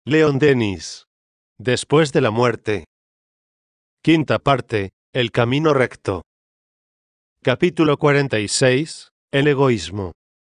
Leon Denis. Después de la muerte. Quinta parte. El camino recto. Capítulo 46. El egoísmo.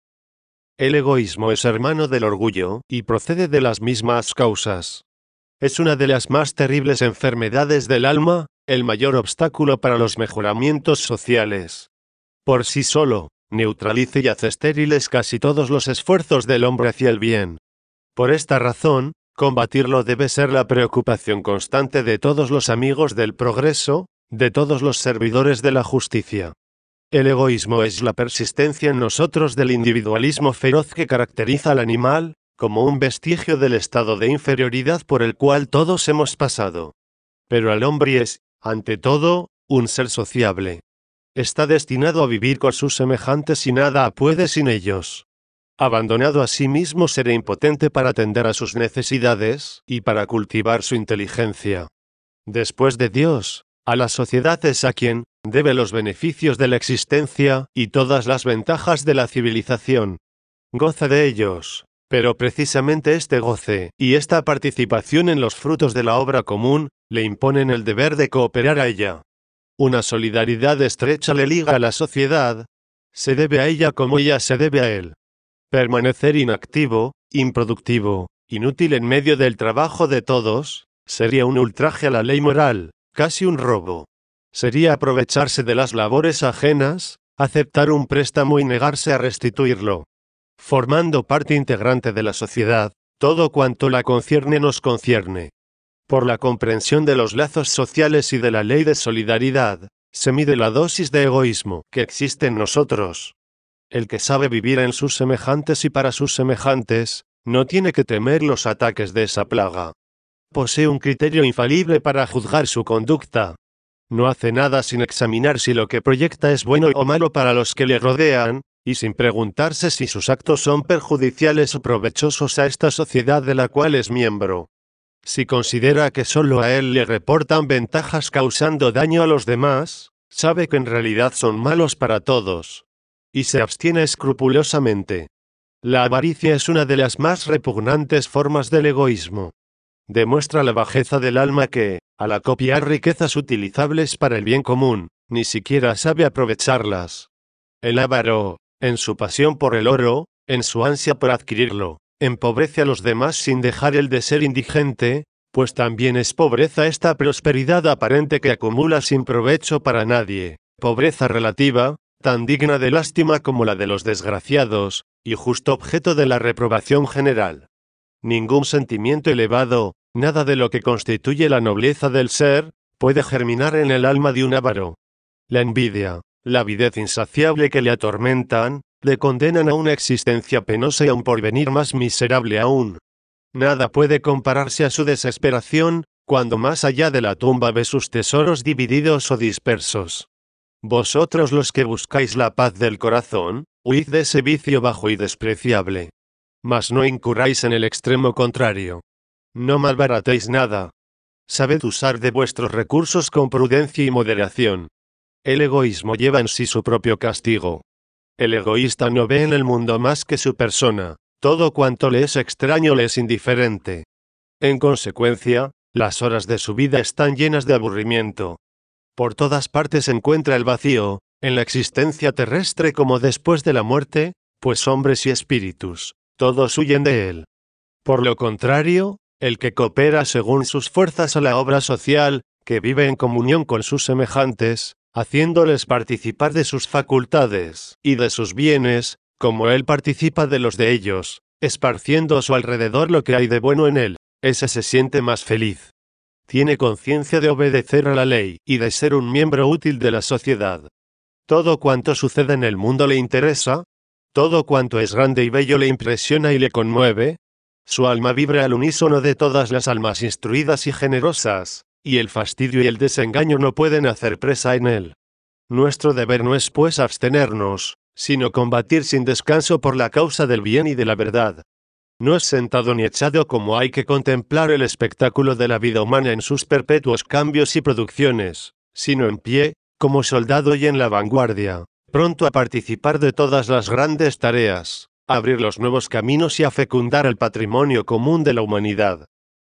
El egoísmo es hermano del orgullo, y procede de las mismas causas. Es una de las más terribles enfermedades del alma, el mayor obstáculo para los mejoramientos sociales. Por sí solo, neutraliza y hace estériles casi todos los esfuerzos del hombre hacia el bien. Por esta razón, combatirlo debe ser la preocupación constante de todos los amigos del progreso, de todos los servidores de la justicia. El egoísmo es la persistencia en nosotros del individualismo feroz que caracteriza al animal, como un vestigio del estado de inferioridad por el cual todos hemos pasado. Pero el hombre es, ante todo, un ser sociable. Está destinado a vivir con sus semejantes y nada puede sin ellos. Abandonado a sí mismo será impotente para atender a sus necesidades y para cultivar su inteligencia. Después de Dios, a la sociedad es a quien debe los beneficios de la existencia y todas las ventajas de la civilización. Goza de ellos, pero precisamente este goce y esta participación en los frutos de la obra común le imponen el deber de cooperar a ella. Una solidaridad estrecha le liga a la sociedad. Se debe a ella como ella se debe a él. Permanecer inactivo, improductivo, inútil en medio del trabajo de todos, sería un ultraje a la ley moral, casi un robo. Sería aprovecharse de las labores ajenas, aceptar un préstamo y negarse a restituirlo. Formando parte integrante de la sociedad, todo cuanto la concierne nos concierne. Por la comprensión de los lazos sociales y de la ley de solidaridad, se mide la dosis de egoísmo que existe en nosotros. El que sabe vivir en sus semejantes y para sus semejantes, no tiene que temer los ataques de esa plaga. Posee un criterio infalible para juzgar su conducta. No hace nada sin examinar si lo que proyecta es bueno o malo para los que le rodean, y sin preguntarse si sus actos son perjudiciales o provechosos a esta sociedad de la cual es miembro. Si considera que solo a él le reportan ventajas causando daño a los demás, sabe que en realidad son malos para todos. Y se abstiene escrupulosamente. La avaricia es una de las más repugnantes formas del egoísmo. Demuestra la bajeza del alma que, al acopiar riquezas utilizables para el bien común, ni siquiera sabe aprovecharlas. El avaro, en su pasión por el oro, en su ansia por adquirirlo, empobrece a los demás sin dejar el de ser indigente, pues también es pobreza esta prosperidad aparente que acumula sin provecho para nadie, pobreza relativa, tan digna de lástima como la de los desgraciados, y justo objeto de la reprobación general. Ningún sentimiento elevado, nada de lo que constituye la nobleza del ser, puede germinar en el alma de un avaro. La envidia, la avidez insaciable que le atormentan, le condenan a una existencia penosa y a un porvenir más miserable aún. Nada puede compararse a su desesperación, cuando más allá de la tumba ve sus tesoros divididos o dispersos. Vosotros los que buscáis la paz del corazón, huid de ese vicio bajo y despreciable. Mas no incurráis en el extremo contrario. No malbaratéis nada. Sabed usar de vuestros recursos con prudencia y moderación. El egoísmo lleva en sí su propio castigo. El egoísta no ve en el mundo más que su persona, todo cuanto le es extraño le es indiferente. En consecuencia, las horas de su vida están llenas de aburrimiento. Por todas partes encuentra el vacío, en la existencia terrestre como después de la muerte, pues hombres y espíritus, todos huyen de él. Por lo contrario, el que coopera según sus fuerzas a la obra social, que vive en comunión con sus semejantes, haciéndoles participar de sus facultades y de sus bienes, como él participa de los de ellos, esparciendo a su alrededor lo que hay de bueno en él, ese se siente más feliz. Tiene conciencia de obedecer a la ley y de ser un miembro útil de la sociedad. Todo cuanto sucede en el mundo le interesa, todo cuanto es grande y bello le impresiona y le conmueve. Su alma vibra al unísono de todas las almas instruidas y generosas, y el fastidio y el desengaño no pueden hacer presa en él. Nuestro deber no es pues abstenernos, sino combatir sin descanso por la causa del bien y de la verdad. No es sentado ni echado como hay que contemplar el espectáculo de la vida humana en sus perpetuos cambios y producciones, sino en pie, como soldado y en la vanguardia, pronto a participar de todas las grandes tareas, a abrir los nuevos caminos y a fecundar el patrimonio común de la humanidad.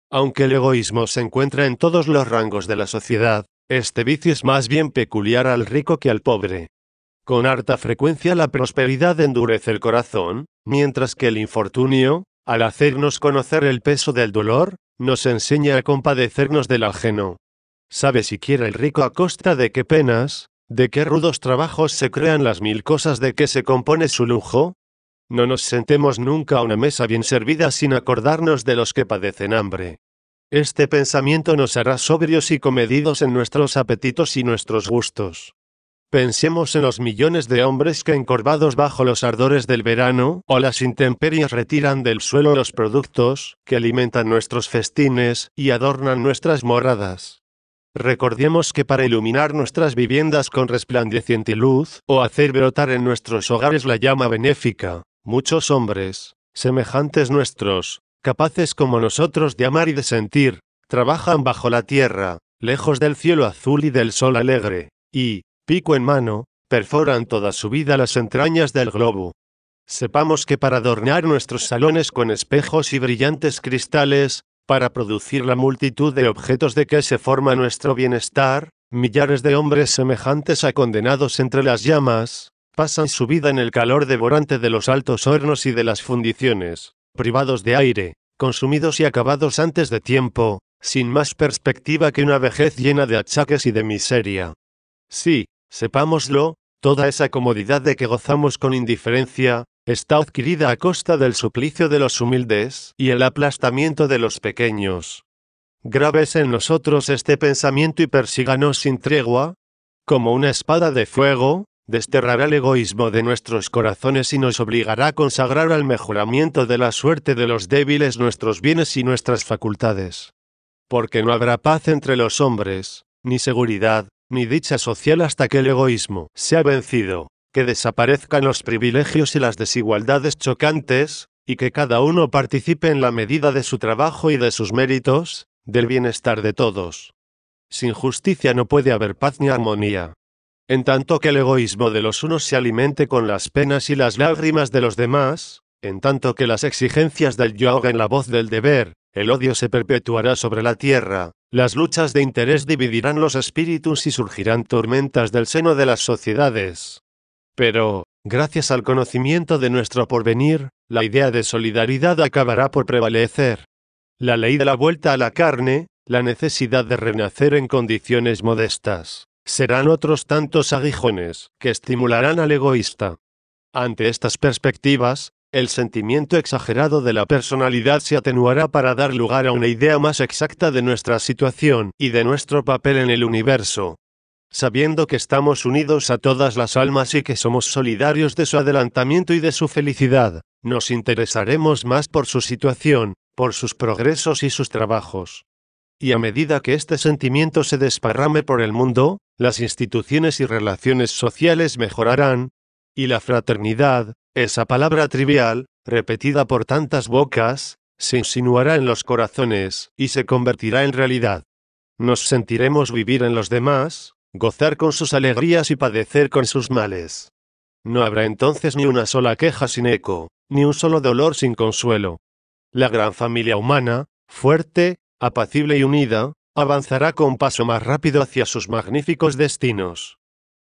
Aunque el egoísmo se encuentra en todos los rangos de la sociedad, este vicio es más bien peculiar al rico que al pobre. Con harta frecuencia la prosperidad endurece el corazón, mientras que el infortunio, al hacernos conocer el peso del dolor, nos enseña a compadecernos del ajeno. ¿Sabe siquiera el rico a costa de qué penas, de qué rudos trabajos se crean las mil cosas de que se compone su lujo? No nos sentemos nunca a una mesa bien servida sin acordarnos de los que padecen hambre. Este pensamiento nos hará sobrios y comedidos en nuestros apetitos y nuestros gustos. Pensemos en los millones de hombres que encorvados bajo los ardores del verano o las intemperies retiran del suelo los productos que alimentan nuestros festines y adornan nuestras moradas. Recordemos que para iluminar nuestras viviendas con resplandeciente luz o hacer brotar en nuestros hogares la llama benéfica, muchos hombres, semejantes nuestros, capaces como nosotros de amar y de sentir, trabajan bajo la tierra, lejos del cielo azul y del sol alegre, y, pico en mano, perforan toda su vida las entrañas del globo. Sepamos que para adornar nuestros salones con espejos y brillantes cristales, para producir la multitud de objetos de que se forma nuestro bienestar, millares de hombres semejantes a condenados entre las llamas, pasan su vida en el calor devorante de los altos hornos y de las fundiciones, privados de aire, consumidos y acabados antes de tiempo, sin más perspectiva que una vejez llena de achaques y de miseria. Sí, sepámoslo, toda esa comodidad de que gozamos con indiferencia, está adquirida a costa del suplicio de los humildes y el aplastamiento de los pequeños. Grábese en nosotros este pensamiento y persíganos sin tregua. Como una espada de fuego, desterrará el egoísmo de nuestros corazones y nos obligará a consagrar al mejoramiento de la suerte de los débiles nuestros bienes y nuestras facultades. Porque no habrá paz entre los hombres, ni seguridad, ni dicha social hasta que el egoísmo sea vencido, que desaparezcan los privilegios y las desigualdades chocantes, y que cada uno participe en la medida de su trabajo y de sus méritos, del bienestar de todos. Sin justicia no puede haber paz ni armonía. En tanto que el egoísmo de los unos se alimente con las penas y las lágrimas de los demás, en tanto que las exigencias del yo ahoguen la voz del deber, el odio se perpetuará sobre la tierra, las luchas de interés dividirán los espíritus y surgirán tormentas del seno de las sociedades. Pero, gracias al conocimiento de nuestro porvenir, la idea de solidaridad acabará por prevalecer. La ley de la vuelta a la carne, la necesidad de renacer en condiciones modestas, serán otros tantos aguijones que estimularán al egoísta. Ante estas perspectivas, el sentimiento exagerado de la personalidad se atenuará para dar lugar a una idea más exacta de nuestra situación y de nuestro papel en el universo. Sabiendo que estamos unidos a todas las almas y que somos solidarios de su adelantamiento y de su felicidad, nos interesaremos más por su situación, por sus progresos y sus trabajos. Y a medida que este sentimiento se desparrame por el mundo, las instituciones y relaciones sociales mejorarán, y la fraternidad, esa palabra trivial, repetida por tantas bocas, se insinuará en los corazones y se convertirá en realidad. Nos sentiremos vivir en los demás, gozar con sus alegrías y padecer con sus males. No habrá entonces ni una sola queja sin eco, ni un solo dolor sin consuelo. La gran familia humana, fuerte, apacible y unida, avanzará con paso más rápido hacia sus magníficos destinos.